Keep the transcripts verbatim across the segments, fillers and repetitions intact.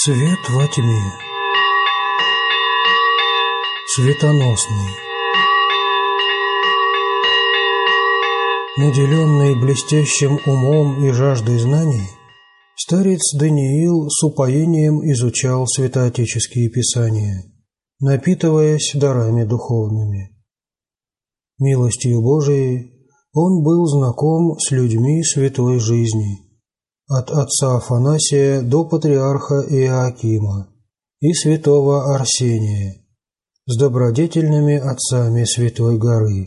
Свет во тьме. Светоносный. Наделенный блестящим умом и жаждой знаний, старец Даниил с упоением изучал святоотеческие писания, напитываясь дарами духовными. Милостью Божией он был знаком с людьми святой жизни, от отца Афанасия до патриарха Иоакима и святого Арсения, с добродетельными отцами Святой Горы,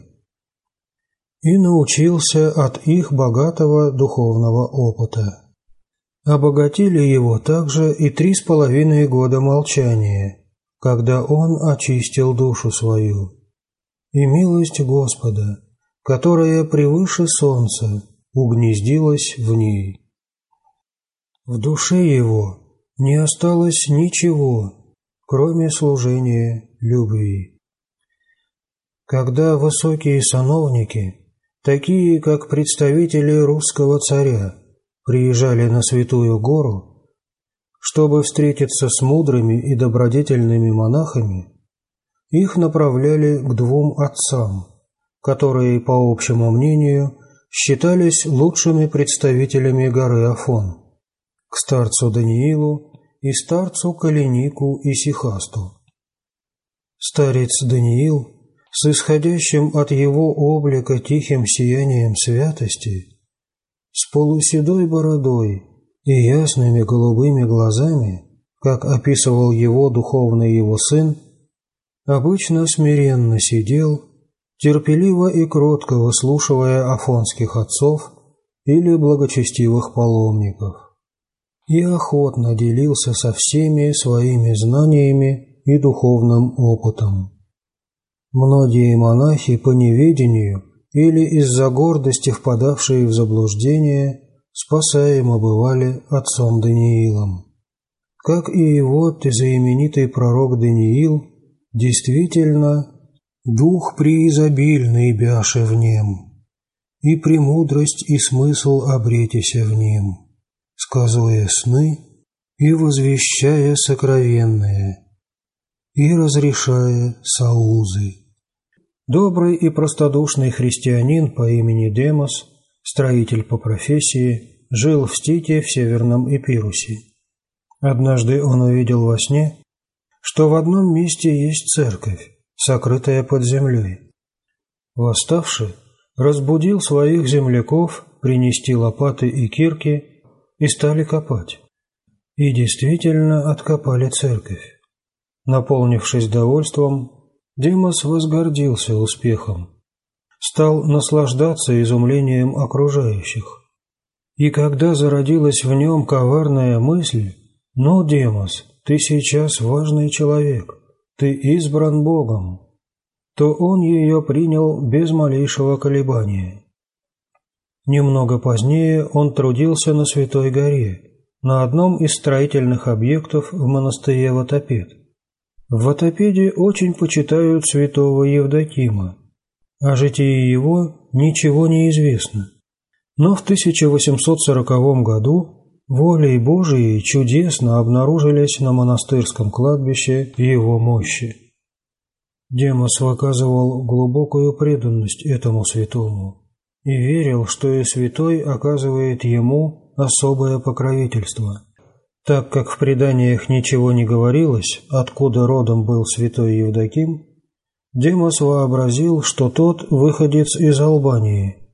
и научился от их богатого духовного опыта. Обогатили его также и три с половиной года молчания, когда он очистил душу свою, и милость Господа, которая превыше солнца, угнездилась в ней. В душе его не осталось ничего, кроме служения любви. Когда высокие сановники, такие как представители русского царя, приезжали на Святую Гору, чтобы встретиться с мудрыми и добродетельными монахами, их направляли к двум отцам, которые, по общему мнению, считались лучшими представителями горы Афон, к старцу Даниилу и старцу Каленику и Сихасту. Старец Даниил, с исходящим от его облика тихим сиянием святости, с полуседой бородой и ясными голубыми глазами, как описывал его духовный его сын, обычно смиренно сидел, терпеливо и кротко выслушивая афонских отцов или благочестивых паломников, и охотно делился со всеми своими знаниями и духовным опытом. Многие монахи по неведению или из-за гордости впадавшие в заблуждение спасаемо бывали отцом Даниилом. Как и его знаменитый пророк Даниил, действительно, дух преизобильный бяше в нем, и премудрость и смысл обретися в нем, сказуя сны и возвещая сокровенное, и разрешая соузы. Добрый и простодушный христианин по имени Демос, строитель по профессии, жил в Стите в Северном Эпирусе. Однажды он увидел во сне, что в одном месте есть церковь, сокрытая под землей. Восставший, разбудил своих земляков принести лопаты и кирки и стали копать. И действительно откопали церковь. Наполнившись довольством, Демос возгордился успехом, стал наслаждаться изумлением окружающих. И когда зародилась в нем коварная мысль: «Ну, Демос, ты сейчас важный человек, ты избран Богом», то он ее принял без малейшего колебания. Немного позднее он трудился на Святой Горе, на одном из строительных объектов в монастыре Ватопед. В Ватопеде очень почитают святого Евдокима. О житии его ничего не известно. Но в тысяча восемьсот сороковом году волей Божией чудесно обнаружились на монастырском кладбище его мощи. Демос выказывал глубокую преданность этому святому и верил, что и святой оказывает ему особое покровительство. Так как в преданиях ничего не говорилось, откуда родом был святой Евдоким, Демос вообразил, что тот выходец из Албании.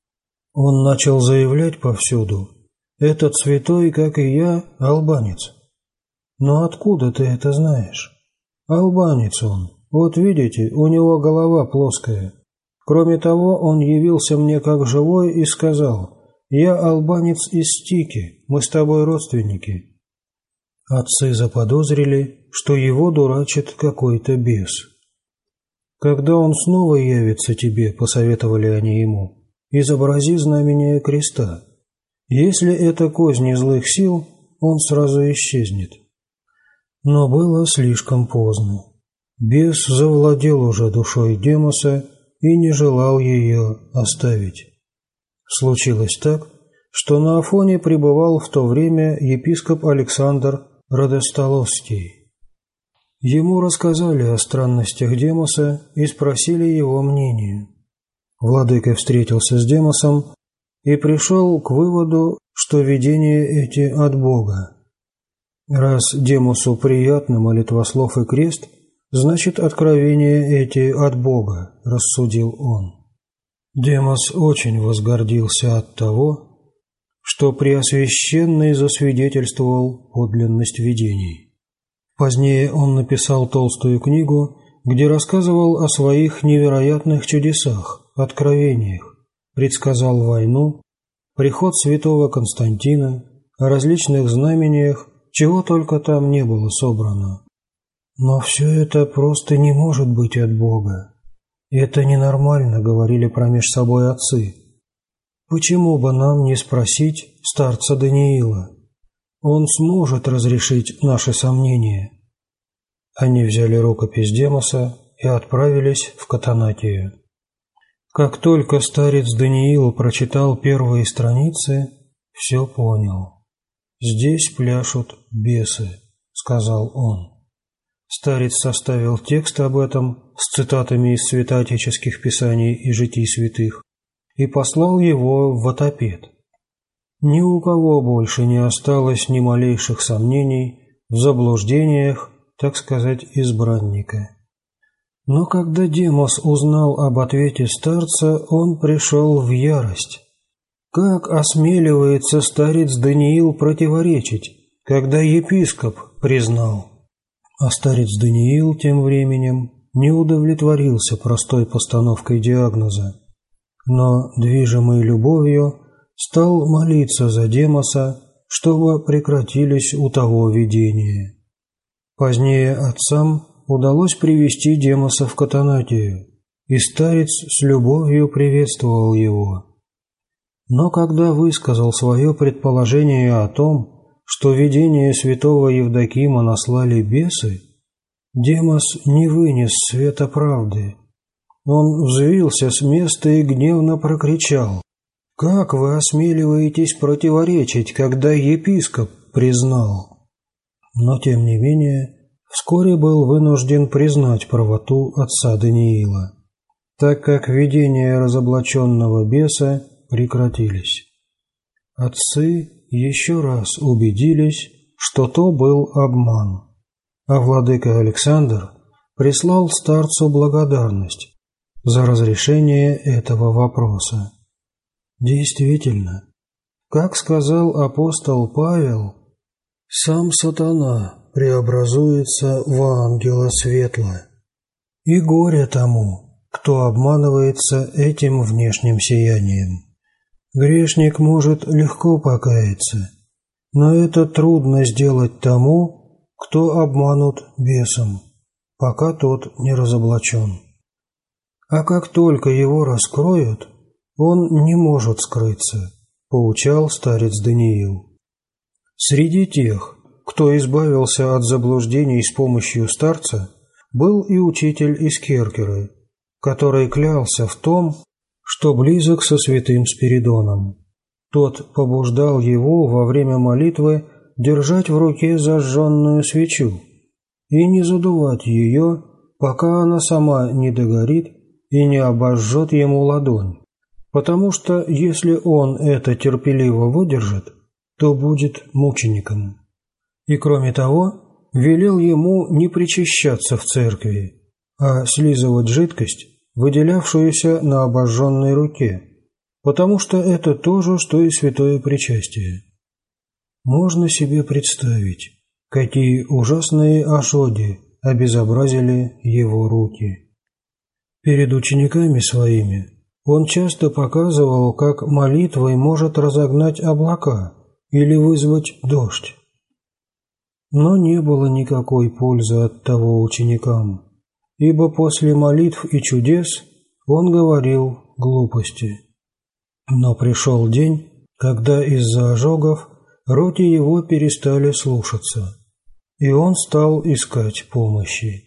Он начал заявлять повсюду: «Этот святой, как и я, албанец». «Но откуда ты это знаешь?» «Албанец он. Вот видите, у него голова плоская. Кроме того, он явился мне как живой и сказал: «Я албанец из Стики, мы с тобой родственники». Отцы заподозрили, что его дурачит какой-то бес. «Когда он снова явится тебе, — посоветовали они ему, — изобрази знамение креста. Если это козни злых сил, он сразу исчезнет». Но было слишком поздно. Бес завладел уже душой Демоса и не желал ее оставить. Случилось так, что на Афоне пребывал в то время епископ Александр Родостолосский. Ему рассказали о странностях Демоса и спросили его мнение. Владыка встретился с Демосом и пришел к выводу, что видения эти от Бога. Раз Демосу приятны молитвослов и крест, значит, откровения эти от Бога, рассудил он. Демос очень возгордился от того, что Преосвященный засвидетельствовал подлинность видений. Позднее он написал толстую книгу, где рассказывал о своих невероятных чудесах, откровениях, предсказал войну, приход святого Константина, о различных знамениях, чего только там не было собрано. Но все это просто не может быть от Бога. Это ненормально, говорили промеж собой отцы. Почему бы нам не спросить старца Даниила? Он сможет разрешить наши сомнения. Они взяли рукопись Демоса и отправились в Катанатию. Как только старец Даниил прочитал первые страницы, все понял. «Здесь пляшут бесы», — сказал он. Старец составил текст об этом с цитатами из святоотеческих писаний и житий святых и послал его в Ватопед. Ни у кого больше не осталось ни малейших сомнений в заблуждениях, так сказать, избранника. Но когда Демос узнал об ответе старца, он пришел в ярость. Как осмеливается старец Даниил противоречить, когда епископ признал? А старец Даниил тем временем не удовлетворился простой постановкой диагноза, но, движимый любовью, стал молиться за Демоса, чтобы прекратились у того видения. Позднее отцам удалось привести Демоса в Катанатию, и старец с любовью приветствовал его. Но когда высказал свое предположение о том, что видение святого Евдокима наслали бесы, Демос не вынес света правды. Он взвился с места и гневно прокричал: «Как вы осмеливаетесь противоречить, когда епископ признал?» Но, тем не менее, вскоре был вынужден признать правоту отца Даниила, так как видения разоблаченного беса прекратились. Отцы еще раз убедились, что то был обман, а владыка Александр прислал старцу благодарность за разрешение этого вопроса. Действительно, как сказал апостол Павел, сам сатана преобразуется в ангела светла, и горе тому, кто обманывается этим внешним сиянием. Грешник может легко покаяться, но это трудно сделать тому, кто обманут бесом, пока тот не разоблачен. А как только его раскроют, он не может скрыться, поучал старец Даниил. Среди тех, кто избавился от заблуждений с помощью старца, был и учитель из Керкеры, который клялся в том, что близок со святым Спиридоном. Тот побуждал его во время молитвы держать в руке зажженную свечу и не задувать ее, пока она сама не догорит и не обожжет ему ладонь, потому что если он это терпеливо выдержит, то будет мучеником. И кроме того, велел ему не причащаться в церкви, а слизывать жидкость, выделявшуюся на обожженной руке, потому что это то же, что и святое причастие. Можно себе представить, какие ужасные ожоги обезобразили его руки. Перед учениками своими он часто показывал, как молитвой может разогнать облака или вызвать дождь. Но не было никакой пользы от того ученикам, ибо после молитв и чудес он говорил глупости. Но пришел день, когда из-за ожогов руки его перестали слушаться, и он стал искать помощи.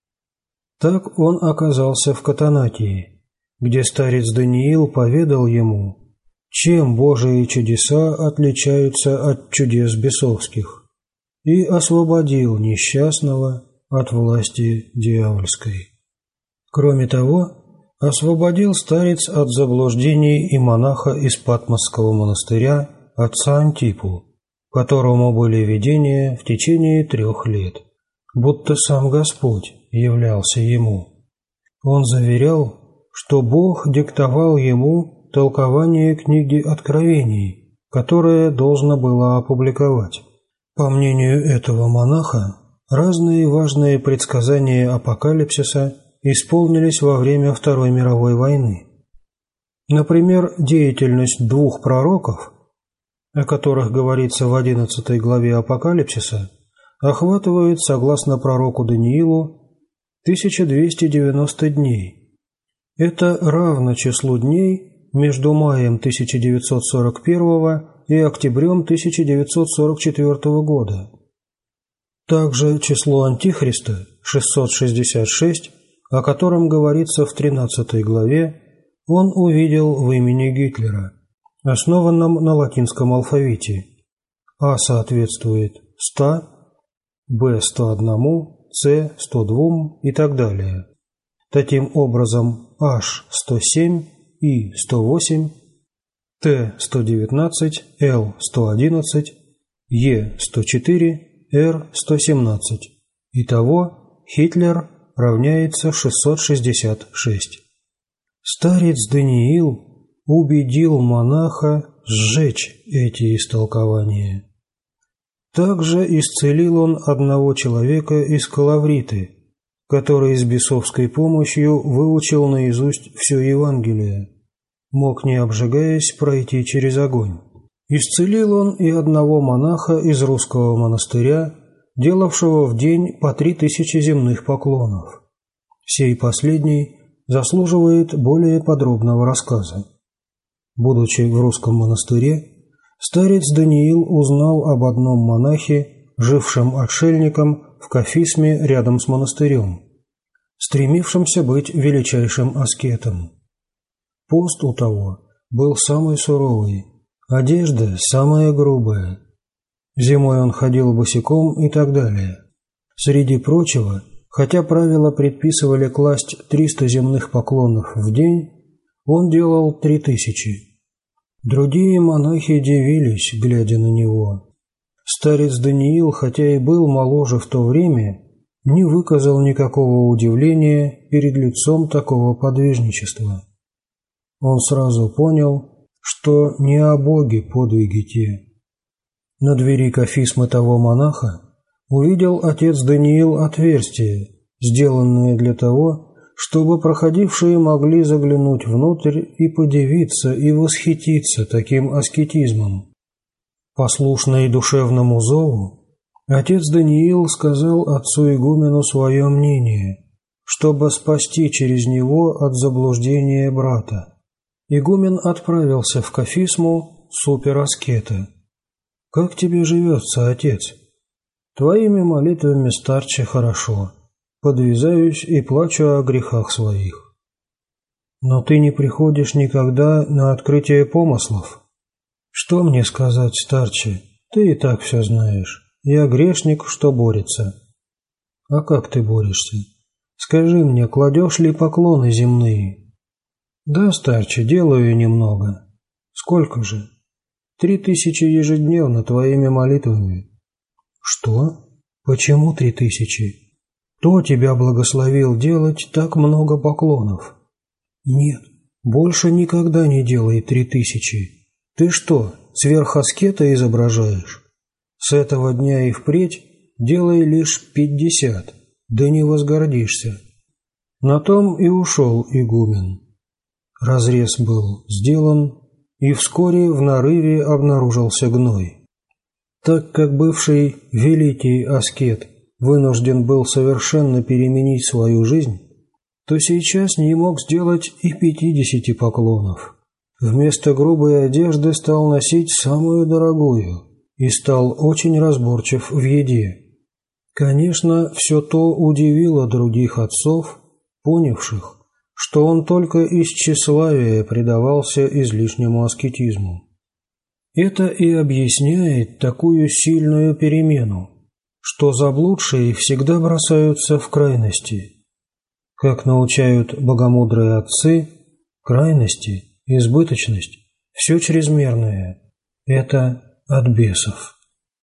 Так он оказался в Катанатии, где старец Даниил поведал ему, чем Божии чудеса отличаются от чудес бесовских, и освободил несчастного от власти дьявольской. Кроме того, освободил старец от заблуждений и монаха из Патмосского монастыря отца Антипу, которому были видения в течение трех лет, будто сам Господь являлся ему. Он заверял, что Бог диктовал ему толкование книги Откровений, которое должно было опубликовать. По мнению этого монаха, разные важные предсказания апокалипсиса исполнились во время Второй мировой войны. Например, деятельность двух пророков, о которых говорится в одиннадцатой главе Апокалипсиса, охватывает, согласно пророку Даниилу, тысяча двести девяносто дней. Это равно числу дней между маем тысяча девятьсот сорок первого и октябрем тысяча девятьсот сорок четвёртого года. Также число Антихриста, шестьсот шестьдесят шесть, о котором говорится в тринадцатой главе, он увидел в имени Гитлера, основанном на латинском алфавите. А соответствует ста, Б сто одному, С сто двум и так далее. Таким образом, H сто семь, И сто восемь, Т сто девятнадцать, Л сто одиннадцать, Е сто четыре, Р сто семнадцать. Итого Гитлер равняется шестьсот шестьдесят шесть. Старец Даниил убедил монаха сжечь эти истолкования. Также исцелил он одного человека из Калавриты, который с бесовской помощью выучил наизусть все Евангелие, мог, не обжигаясь, пройти через огонь. Исцелил он и одного монаха из русского монастыря, делавшего в день по три тысячи земных поклонов. Сей последний заслуживает более подробного рассказа. Будучи в русском монастыре, старец Даниил узнал об одном монахе, жившем отшельником в Кафисме рядом с монастырем, стремившемся быть величайшим аскетом. Пост у того был самый суровый, одежда самая грубая. Зимой он ходил босиком и так далее. Среди прочего, хотя правила предписывали класть триста земных поклонов в день, он делал три тысячи. Другие монахи дивились, глядя на него. Старец Даниил, хотя и был моложе в то время, не выказал никакого удивления перед лицом такого подвижничества. Он сразу понял, что не о Боге подвиги те. На двери кафисмы того монаха увидел отец Даниил отверстие, сделанное для того, чтобы проходившие могли заглянуть внутрь и подивиться и восхититься таким аскетизмом. Послушный душевному зову, отец Даниил сказал отцу игумену свое мнение, чтобы спасти через него от заблуждения брата. Игумен отправился в кафисму супераскета. «Как тебе живется, отец?» «Твоими молитвами, старче, хорошо. Подвязаюсь и плачу о грехах своих». «Но ты не приходишь никогда на открытие помыслов?» «Что мне сказать, старче? Ты и так все знаешь. Я грешник, что борется». «А как ты борешься? Скажи мне, кладешь ли поклоны земные?» «Да, старче, делаю немного». «Сколько же?» «Три тысячи ежедневно твоими молитвами». «Что? Почему три тысячи? Кто тебя благословил делать так много поклонов?» «Нет, больше никогда не делай три тысячи. Ты что, сверхаскета изображаешь? С этого дня и впредь делай лишь пятьдесят, да не возгордишься». На том и ушел игумен. Разрез был сделан, и вскоре в нарыве обнаружился гной. Так как бывший великий аскет вынужден был совершенно переменить свою жизнь, то сейчас не мог сделать и пятидесяти поклонов. Вместо грубой одежды стал носить самую дорогую и стал очень разборчив в еде. Конечно, все то удивило других отцов, понявших, что он только из тщеславия предавался излишнему аскетизму. Это и объясняет такую сильную перемену, что заблудшие всегда бросаются в крайности. Как научают богомудрые отцы, крайности, избыточность, все чрезмерное – это от бесов.